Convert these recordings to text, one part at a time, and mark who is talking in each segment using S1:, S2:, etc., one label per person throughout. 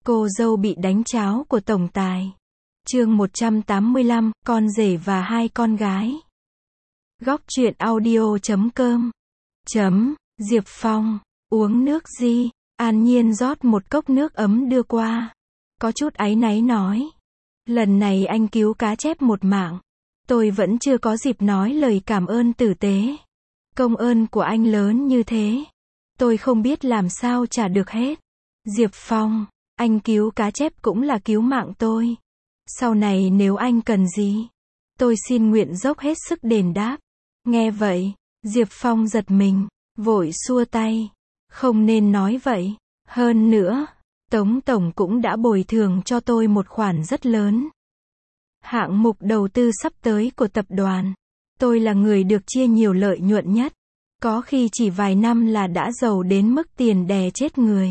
S1: Cô dâu bị đánh cháo của tổng tài. Chương 185, con rể và hai con gái. Góc truyện audio.com. Diệp Phong, uống nước gì? An Nhiên rót một cốc nước ấm đưa qua. Có chút áy náy nói. Lần này anh cứu cá chép một mạng. Tôi vẫn chưa có dịp nói lời cảm ơn tử tế. Công ơn của anh lớn như thế. Tôi không biết làm sao trả được hết. Diệp Phong, anh cứu cá chép cũng là cứu mạng tôi. Sau này nếu anh cần gì, tôi xin nguyện dốc hết sức đền đáp. Nghe vậy, Diệp Phong giật mình, vội xua tay. Không nên nói vậy. Hơn nữa, Tống Tổng cũng đã bồi thường cho tôi một khoản rất lớn. Hạng mục đầu tư sắp tới của tập đoàn. Tôi là người được chia nhiều lợi nhuận nhất. Có khi chỉ vài năm là đã giàu đến mức tiền đè chết người.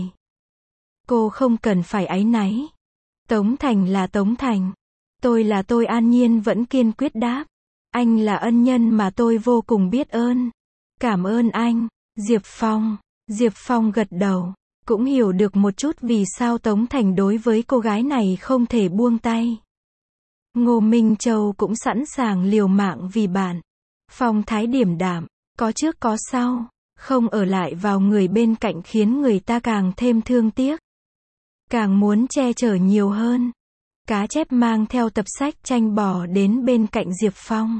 S1: Cô không cần phải áy náy. Tống Thành là Tống Thành. Tôi là tôi. An Nhiên vẫn kiên quyết đáp. Anh là ân nhân mà tôi vô cùng biết ơn. Cảm ơn anh, Diệp Phong. Diệp Phong gật đầu. Cũng hiểu được một chút vì sao Tống Thành đối với cô gái này không thể buông tay. Ngô Minh Châu cũng sẵn sàng liều mạng vì bạn. Phong thái điềm đạm, có trước có sau, không ở lại vào người bên cạnh khiến người ta càng thêm thương tiếc. Càng muốn che chở nhiều hơn. Cá chép mang theo tập sách tranh bò đến bên cạnh Diệp Phong.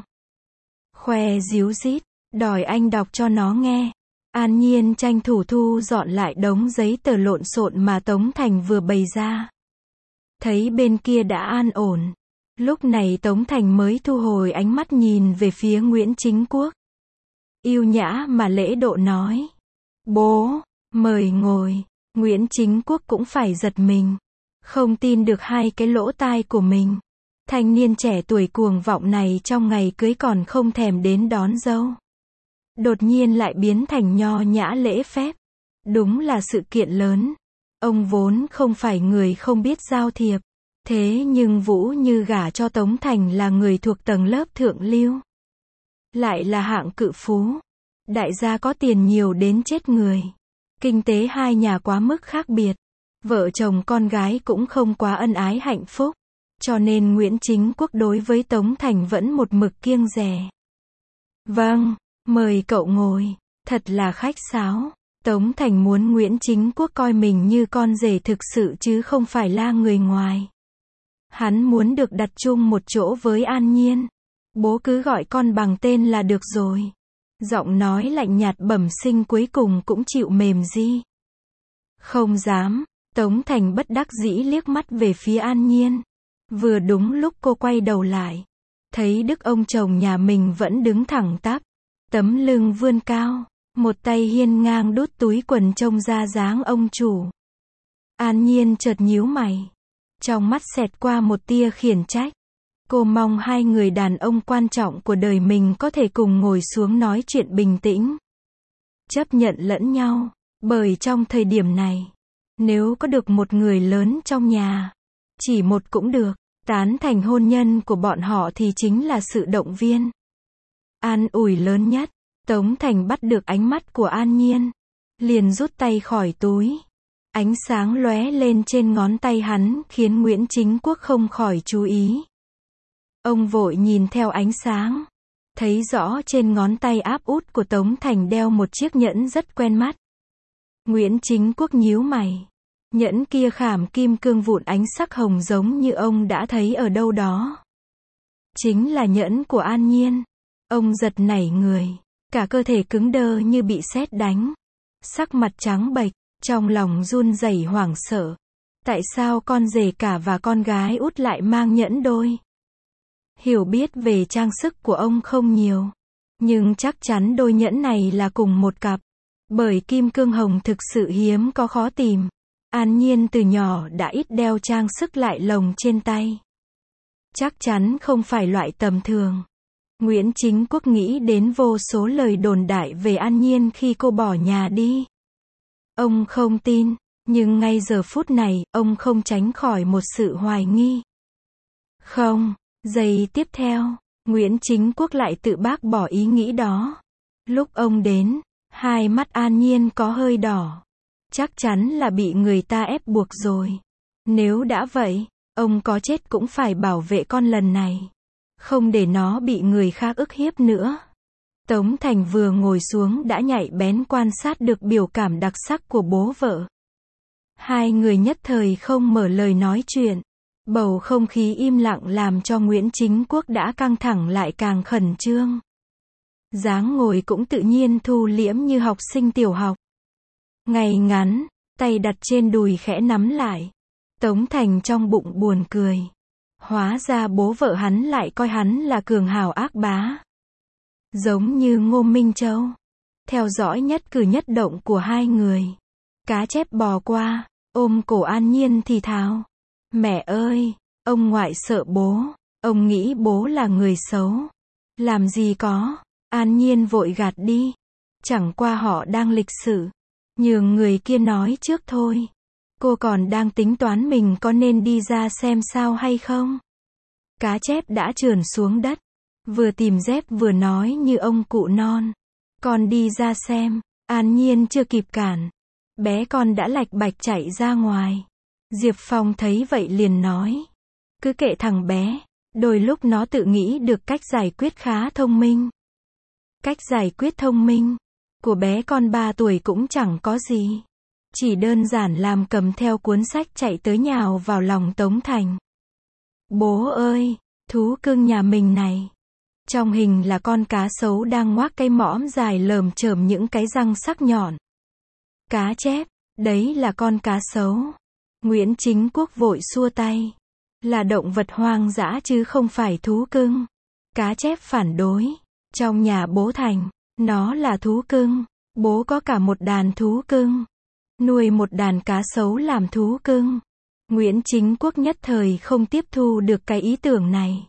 S1: Khoe díu dít, đòi anh đọc cho nó nghe. An Nhiên tranh thủ thu dọn lại đống giấy tờ lộn xộn mà Tống Thành vừa bày ra. Thấy bên kia đã an ổn. Lúc này Tống Thành mới thu hồi ánh mắt nhìn về phía Nguyễn Chính Quốc. Yêu nhã mà lễ độ nói. Bố, mời ngồi. Nguyễn Chính Quốc cũng phải giật mình. Không tin được hai cái lỗ tai của mình. Thanh niên trẻ tuổi cuồng vọng này trong ngày cưới còn không thèm đến đón dâu. Đột nhiên lại biến thành nho nhã lễ phép. Đúng là sự kiện lớn. Ông vốn không phải người không biết giao thiệp. Thế nhưng Vũ Như gả cho Tống Thành là người thuộc tầng lớp thượng lưu. Lại là hạng cự phú. Đại gia có tiền nhiều đến chết người. Kinh tế hai nhà quá mức khác biệt. Vợ chồng con gái cũng không quá ân ái hạnh phúc. Cho nên Nguyễn Chính Quốc đối với Tống Thành vẫn một mực kiêng dè. Vâng, mời cậu ngồi. Thật là khách sáo. Tống Thành muốn Nguyễn Chính Quốc coi mình như con rể thực sự chứ không phải là người ngoài. Hắn muốn được đặt chung một chỗ với An Nhiên. Bố cứ gọi con bằng tên là được rồi. Giọng nói lạnh nhạt bẩm sinh cuối cùng cũng chịu mềm di. Không dám. Tống Thành bất đắc dĩ liếc mắt về phía An Nhiên. Vừa đúng lúc cô quay đầu lại. Thấy đức ông chồng nhà mình vẫn đứng thẳng tắp. Tấm lưng vươn cao. Một tay hiên ngang đút túi quần trông ra dáng ông chủ. An Nhiên chợt nhíu mày. Trong mắt xẹt qua một tia khiển trách. Cô mong hai người đàn ông quan trọng của đời mình có thể cùng ngồi xuống nói chuyện bình tĩnh. Chấp nhận lẫn nhau. Bởi trong thời điểm này, nếu có được một người lớn trong nhà, chỉ một cũng được, tán thành hôn nhân của bọn họ thì chính là sự động viên. An ủi lớn nhất. Tống Thành bắt được ánh mắt của An Nhiên. Liền rút tay khỏi túi. Ánh sáng lóe lên trên ngón tay hắn khiến Nguyễn Chính Quốc không khỏi chú ý. Ông vội nhìn theo ánh sáng. Thấy rõ trên ngón tay áp út của Tống Thành đeo một chiếc nhẫn rất quen mắt. Nguyễn Chính Quốc nhíu mày. Nhẫn kia khảm kim cương vụn ánh sắc hồng giống như ông đã thấy ở đâu đó. Chính là nhẫn của An Nhiên. Ông giật nảy người. Cả cơ thể cứng đơ như bị sét đánh. Sắc mặt trắng bệch. Trong lòng run rẩy hoảng sợ. Tại sao con rể cả và con gái út lại mang nhẫn đôi? Hiểu biết về trang sức của ông không nhiều. Nhưng chắc chắn đôi nhẫn này là cùng một cặp. Bởi kim cương hồng thực sự hiếm có khó tìm. An Nhiên từ nhỏ đã ít đeo trang sức lại lồng trên tay. Chắc chắn không phải loại tầm thường. Nguyễn Chính Quốc nghĩ đến vô số lời đồn đại về An Nhiên khi cô bỏ nhà đi. Ông không tin, nhưng ngay giờ phút này, ông không tránh khỏi một sự hoài nghi. Không, giây tiếp theo, Nguyễn Chính Quốc lại tự bác bỏ ý nghĩ đó. Lúc ông đến, hai mắt An Nhiên có hơi đỏ. Chắc chắn là bị người ta ép buộc rồi. Nếu đã vậy, ông có chết cũng phải bảo vệ con lần này. Không để nó bị người khác ức hiếp nữa. Tống Thành vừa ngồi xuống đã nhạy bén quan sát được biểu cảm đặc sắc của bố vợ. Hai người nhất thời không mở lời nói chuyện. Bầu không khí im lặng làm cho Nguyễn Chính Quốc đã căng thẳng lại càng khẩn trương. Dáng ngồi cũng tự nhiên thu liễm như học sinh tiểu học. Ngay ngắn, tay đặt trên đùi khẽ nắm lại. Tống Thành trong bụng buồn cười. Hóa ra bố vợ hắn lại coi hắn là cường hào ác bá. Giống như Ngô Minh Châu. Theo dõi nhất cử nhất động của hai người. Cá chép bò qua, ôm cổ An Nhiên thì thào. Mẹ ơi, ông ngoại sợ bố. Ông nghĩ bố là người xấu. Làm gì có. An Nhiên vội gạt đi. Chẳng qua họ đang lịch sự. Nhường người kia nói trước thôi. Cô còn đang tính toán mình có nên đi ra xem sao hay không. Cá chép đã trườn xuống đất. Vừa tìm dép vừa nói như ông cụ non. Con đi ra xem. An Nhiên chưa kịp cản. Bé con đã lạch bạch chạy ra ngoài. Diệp Phong thấy vậy liền nói. Cứ kệ thằng bé. Đôi lúc nó tự nghĩ được cách giải quyết khá thông minh. Cách giải quyết thông minh của bé con 3 tuổi cũng chẳng có gì. Chỉ đơn giản làm cầm theo cuốn sách chạy tới nhào vào lòng Tống Thành. Bố ơi, thú cưng nhà mình này. Trong hình là con cá sấu đang ngoác cái mõm dài lởm chởm những cái răng sắc nhọn. Cá chép, đấy là con cá sấu. Nguyễn Chính Quốc vội xua tay. Là động vật hoang dã chứ không phải thú cưng. Cá chép phản đối. Trong nhà bố Thành, nó là thú cưng. Bố có cả một đàn thú cưng. Nuôi một đàn cá sấu làm thú cưng. Nguyễn Chính Quốc nhất thời không tiếp thu được cái ý tưởng này.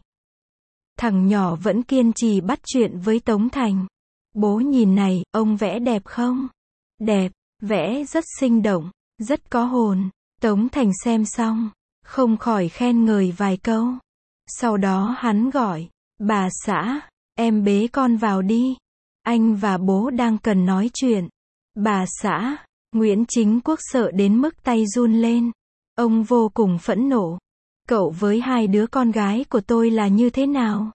S1: Thằng nhỏ vẫn kiên trì bắt chuyện với Tống Thành. Bố nhìn này, ông vẽ đẹp không? Đẹp, vẽ rất sinh động, rất có hồn. Tống Thành xem xong, không khỏi khen ngợi vài câu. Sau đó hắn gọi, bà xã, em bế con vào đi. Anh và bố đang cần nói chuyện. Bà xã, Nguyễn Chính Quốc sợ đến mức tay run lên. Ông vô cùng phẫn nộ. Cậu với hai đứa con gái của tôi là như thế nào?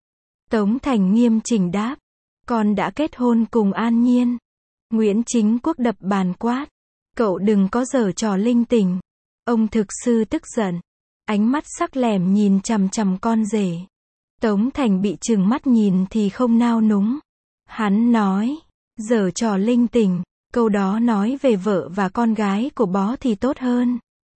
S1: Tống Thành nghiêm chỉnh đáp. Con đã kết hôn cùng An Nhiên. Nguyễn Chính Quốc đập bàn quát. Cậu đừng có giở trò linh tinh. Ông thực sự tức giận. Ánh mắt sắc lẻm nhìn chằm chằm con rể. Tống Thành bị trừng mắt nhìn thì không nao núng. Hắn nói. Giở trò linh tinh. Câu đó nói về vợ và con gái của bó thì tốt hơn.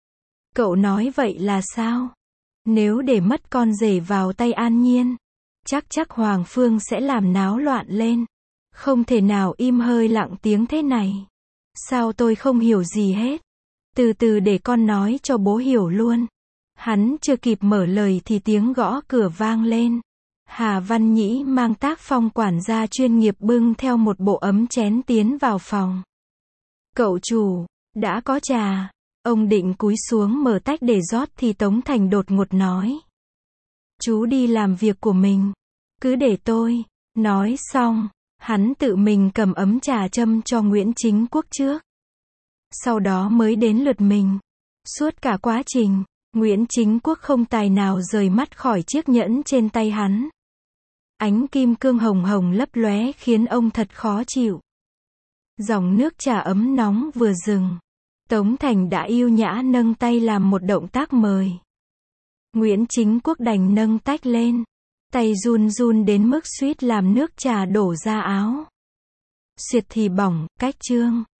S1: Cậu nói vậy là sao? Nếu để mất con rể vào tay An Nhiên, chắc Hoàng Phương sẽ làm náo loạn lên. Không thể nào im hơi lặng tiếng thế này. Sao tôi không hiểu gì hết? Từ từ để con nói cho bố hiểu luôn. Hắn chưa kịp mở lời thì tiếng gõ cửa vang lên. Hà Văn Nhĩ mang tác phong quản gia chuyên nghiệp bưng theo một bộ ấm chén tiến vào phòng. Cậu chủ, đã có trà. Ông định cúi xuống mở tách để rót thì Tống Thành đột ngột nói. Chú đi làm việc của mình. Cứ để tôi. Nói xong, hắn tự mình cầm ấm trà châm cho Nguyễn Chính Quốc trước. Sau đó mới đến lượt mình. Suốt cả quá trình, Nguyễn Chính Quốc không tài nào rời mắt khỏi chiếc nhẫn trên tay hắn. Ánh kim cương hồng hồng lấp lóe khiến ông thật khó chịu. Dòng nước trà ấm nóng vừa dừng. Tống Thành đã yêu nhã nâng tay làm một động tác mời. Nguyễn Chính Quốc đành nâng tách lên. Tay run run đến mức suýt làm nước trà đổ ra áo. Xuyệt thì bỏng, cách chương.